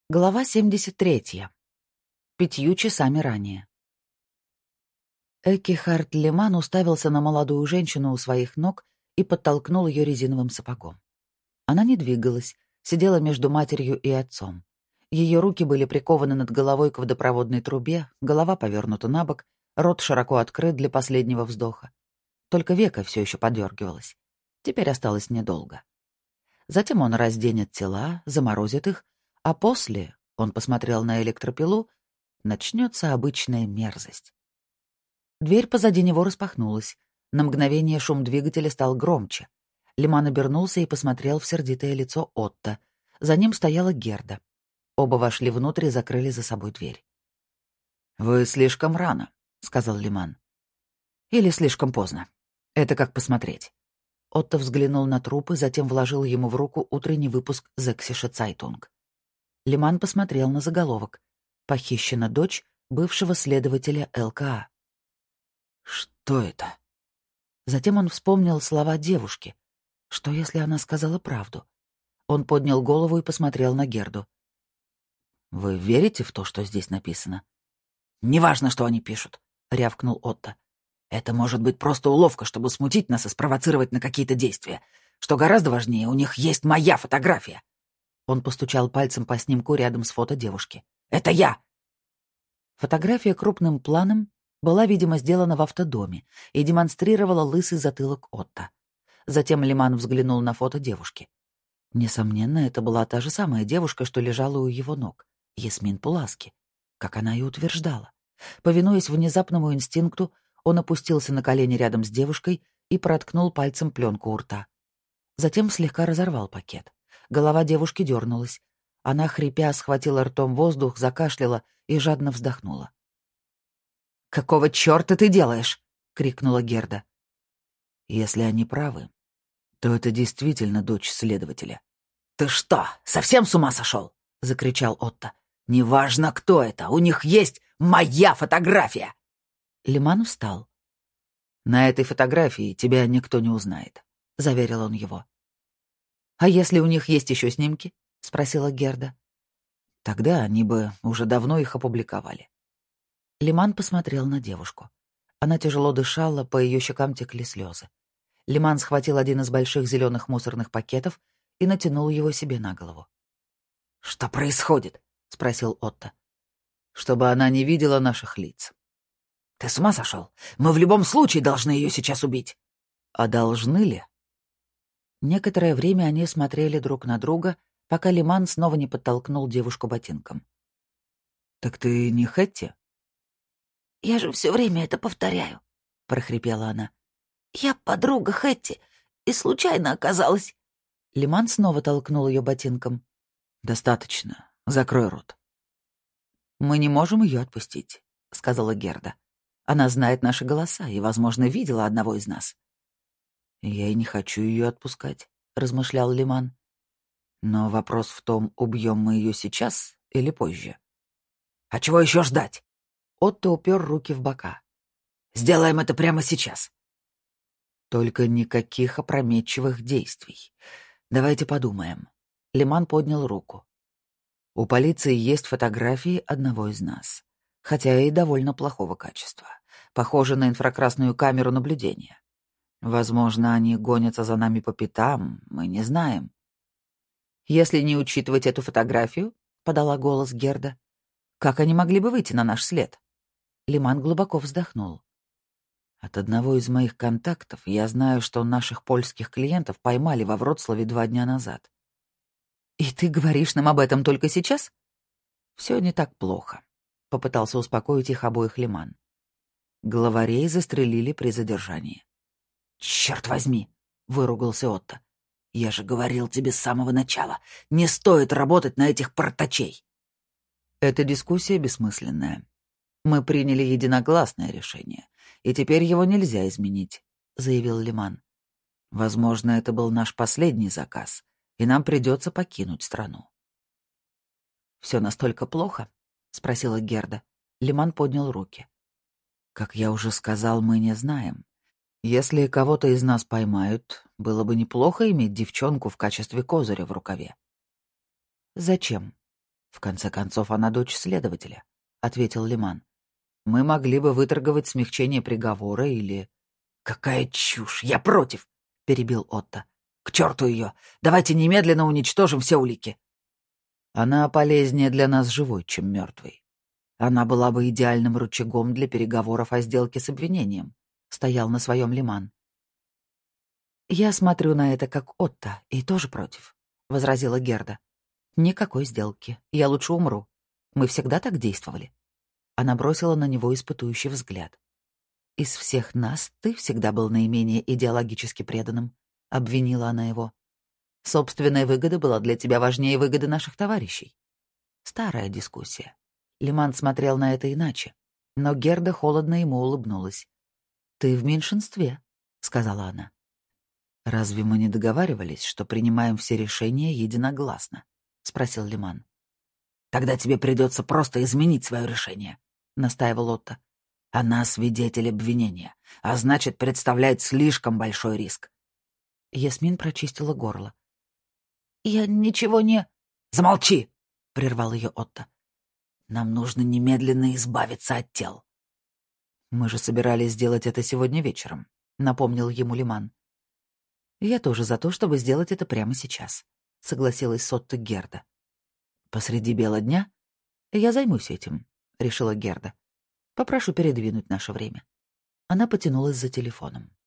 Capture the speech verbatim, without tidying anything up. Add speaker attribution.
Speaker 1: Глава семьдесят третья. Пятью часами ранее. Экихард Леман уставился на молодую женщину у своих ног и подтолкнул ее резиновым сапогом. Она не двигалась, сидела между матерью и отцом. Ее руки были прикованы над головой к водопроводной трубе, голова повернута на бок, рот широко открыт для последнего вздоха. Только веко все еще подергивалось. Теперь осталось недолго. Затем он разденет тела, заморозит их, а после, он посмотрел на электропилу, начнется обычная мерзость. Дверь позади него распахнулась. На мгновение шум двигателя стал громче. Леман обернулся и посмотрел в сердитое лицо Отто. За ним стояла Герда. Оба вошли внутрь и закрыли за собой дверь. «Вы слишком рано», — сказал Леман. «Или слишком поздно. Это как посмотреть». Отто взглянул на трупы, затем вложил ему в руку утренний выпуск «Зексиша Цайтунг». Леман посмотрел на заголовок. «Похищена дочь бывшего следователя ЛКА». «Что это?» Затем он вспомнил слова девушки. Что, если она сказала правду? Он поднял голову и посмотрел на Герду. «Вы верите в то, что здесь написано?» «Неважно, что они пишут», — рявкнул Отто. «Это может быть просто уловка, чтобы смутить нас и спровоцировать на какие-то действия. Что гораздо важнее, у них есть моя фотография». Он постучал пальцем по снимку рядом с фото девушки. «Это я!» Фотография крупным планом была, видимо, сделана в автодоме и демонстрировала лысый затылок Отто. Затем Леман взглянул на фото девушки. Несомненно, это была та же самая девушка, что лежала у его ног, Ясмин Пуласки, как она и утверждала. Повинуясь внезапному инстинкту, он опустился на колени рядом с девушкой и проткнул пальцем пленку у рта. Затем слегка разорвал пакет. Голова девушки дернулась. Она, хрипя, схватила ртом воздух, закашляла и жадно вздохнула. «Какого черта ты делаешь?» — крикнула Герда. «Если они правы, то это действительно дочь следователя». «Ты что, совсем с ума сошел?» — закричал Отто. «Неважно, кто это, у них есть моя фотография!» Леман встал. «На этой фотографии тебя никто не узнает», — заверил он его. «А если у них есть еще снимки?» — спросила Герда. «Тогда они бы уже давно их опубликовали». Леман посмотрел на девушку. Она тяжело дышала, по ее щекам текли слезы. Леман схватил один из больших зеленых мусорных пакетов и натянул его себе на голову. «Что происходит?» — спросил Отто. «Чтобы она не видела наших лиц». «Ты с ума сошел? Мы в любом случае должны ее сейчас убить». «А должны ли?» Некоторое время они смотрели друг на друга, пока Леман снова не подтолкнул девушку ботинком. «Так ты не Хэтти?»
Speaker 2: «Я же все время это повторяю», — прохрипела она. «Я подруга Хэтти и случайно оказалась».
Speaker 1: Леман снова толкнул ее ботинком. «Достаточно. Закрой рот». «Мы не можем ее отпустить», — сказала Герда. «Она знает наши голоса и, возможно, видела одного из нас». «Я и не хочу ее отпускать», — размышлял Леман. «Но вопрос в том, убьем мы ее сейчас или позже».
Speaker 2: «А чего еще ждать?»
Speaker 1: Отто упер руки в бока.
Speaker 2: «Сделаем это прямо сейчас».
Speaker 1: «Только никаких опрометчивых действий. Давайте подумаем». Леман поднял руку. «У полиции есть фотографии одного из нас, хотя и довольно плохого качества. Похоже на инфракрасную камеру наблюдения. Возможно, они гонятся за нами по пятам, мы не знаем». «Если не учитывать эту фотографию», — подала голос Герда, — «как они могли бы выйти на наш след?» Леман глубоко вздохнул. «От одного из моих контактов я знаю, что наших польских клиентов поймали во Вроцлаве два дня назад». «И ты говоришь нам об этом только сейчас?» «Все не так плохо», — попытался успокоить их обоих Леман. Главарей застрелили при задержании.
Speaker 2: «Черт возьми!» — выругался Отто. «Я же говорил тебе с самого начала, не стоит работать на этих портачей!»
Speaker 1: «Эта дискуссия бессмысленная. Мы приняли единогласное решение, и теперь его нельзя изменить», — заявил Леман. «Возможно, это был наш последний заказ, и нам придется покинуть страну». «Все настолько плохо?» — спросила Герда. Леман поднял руки. «Как я уже сказал, мы не знаем. Если кого-то из нас поймают, было бы неплохо иметь девчонку в качестве козыря в рукаве». «Зачем?» «В конце концов, она дочь следователя», — ответил Лиман. «Мы могли бы выторговать смягчение приговора или...»
Speaker 2: «Какая чушь! Я против!» — перебил Отто. «К черту ее! Давайте немедленно уничтожим все улики!»
Speaker 1: «Она полезнее для нас живой, чем мертвой. Она была бы идеальным рычагом для переговоров о сделке с обвинением», — стоял на своем Лиман. «Я смотрю на это как Отто и тоже против», — возразила Герда. «Никакой сделки. Я лучше умру. Мы всегда так действовали». Она бросила на него испытующий взгляд. «Из всех нас ты всегда был наименее идеологически преданным», — обвинила она его. «Собственная выгода была для тебя важнее выгоды наших товарищей». Старая дискуссия. Лиман смотрел на это иначе, но Герда холодно ему улыбнулась. «Ты в меньшинстве», — сказала она. «Разве мы не договаривались, что принимаем все решения единогласно?» — спросил Лиман.
Speaker 2: «Тогда тебе придется просто изменить свое решение», — настаивал Отто. «Она свидетель обвинения, а значит, представляет слишком большой риск».
Speaker 1: Ясмин прочистила горло. «Я ничего не...»
Speaker 2: «Замолчи!» — прервал ее Отто. «Нам нужно немедленно избавиться от тел».
Speaker 1: «Мы же собирались сделать это сегодня вечером», — напомнил ему Лиман. «Я тоже за то, чтобы сделать это прямо сейчас», — согласилась Сотта Герда. «Посреди бела дня? Я займусь этим», — решила Герда. «Попрошу передвинуть наше время». Она потянулась за телефоном.